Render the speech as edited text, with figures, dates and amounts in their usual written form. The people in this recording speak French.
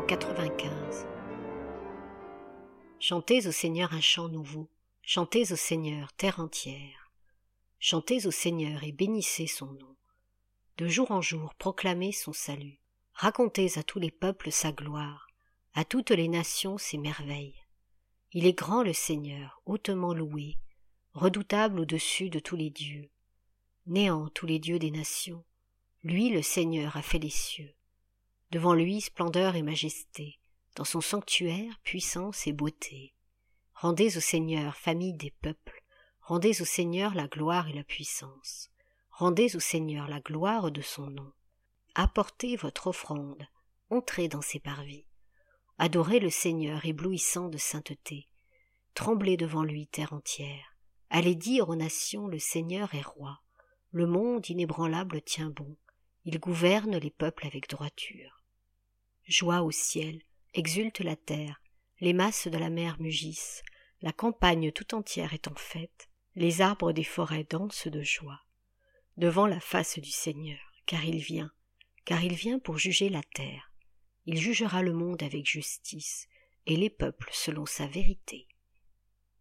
numéro 95. Chantez au Seigneur un chant nouveau, chantez au Seigneur, terre entière. Chantez au Seigneur et bénissez son nom. De jour en jour, proclamez son salut. Racontez à tous les peuples sa gloire, à toutes les nations ses merveilles. Il est grand le Seigneur, hautement loué, redoutable au-dessus de tous les dieux. Néant tous les dieux des nations, lui le Seigneur a fait les cieux. Devant lui splendeur et majesté, dans son sanctuaire puissance et beauté. Rendez au Seigneur, famille des peuples, rendez au Seigneur la gloire et la puissance. Rendez au Seigneur la gloire de son nom. Apportez votre offrande, entrez dans ses parvis. Adorez le Seigneur éblouissant de sainteté. Tremblez devant lui, terre entière. Allez dire aux nations, le Seigneur est roi. Le monde inébranlable tient bon. Il gouverne les peuples avec droiture. Joie au ciel, exulte la terre, les masses de la mer mugissent, la campagne tout entière est en fête, les arbres des forêts dansent de joie. Devant la face du Seigneur, car il vient pour juger la terre. Il jugera le monde avec justice, et les peuples selon sa vérité.